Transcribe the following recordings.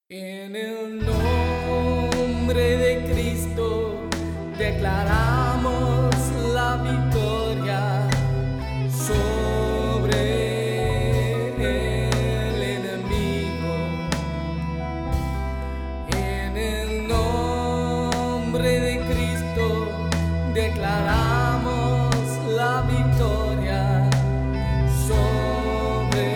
En el nombre de Cristo declaramos la victoria sobre el enemigo. En el nombre de Cristo declaramos la victoria sobre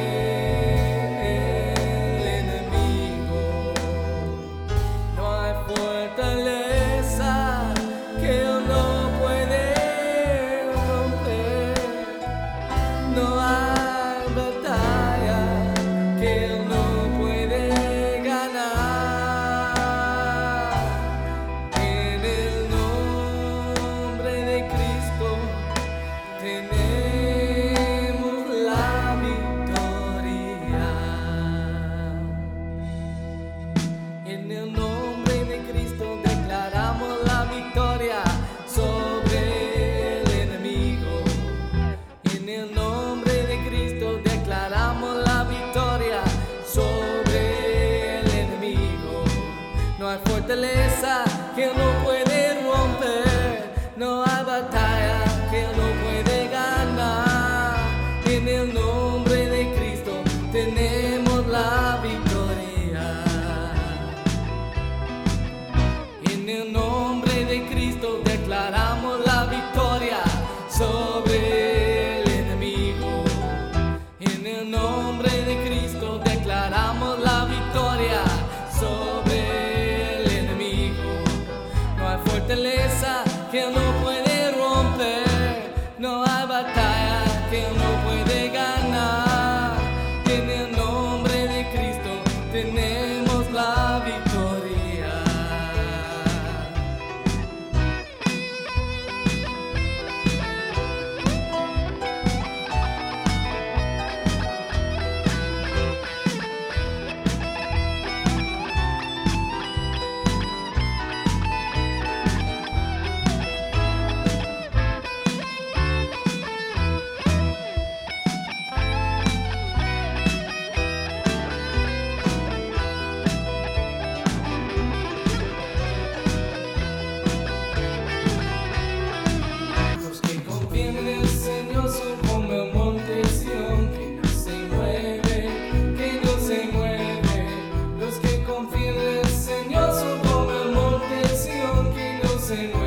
el enemigo. No hay fortaleza que Él no puede romper. No hay batalla que Él no puede ganar. En el nombre de Cristo tenemos la victoria. En el nombre de Cristo declaramos la victoria sobre el enemigo. En el nombre de Cristo declaramos la victoria sobre el enemigo. No hay fortaleza que no puede romper. No hay batalla que no puede ganar. En el nombre de Cristo tenemos la victoria. En el nombre de Cristo declaramos la victoria sobre el enemigo. En el nombre de Cristo declaramos la victoria sobre el enemigo. No hay fortaleza que no puede romper. No hay batalla que no puede ganar. En el nombre de Cristo tenemos la victoria. Los que confían en el Señor son como el monte Sión, que no se mueve, que no se mueve. Los que confían en el Señor son como el monte Sión, que no se mueve.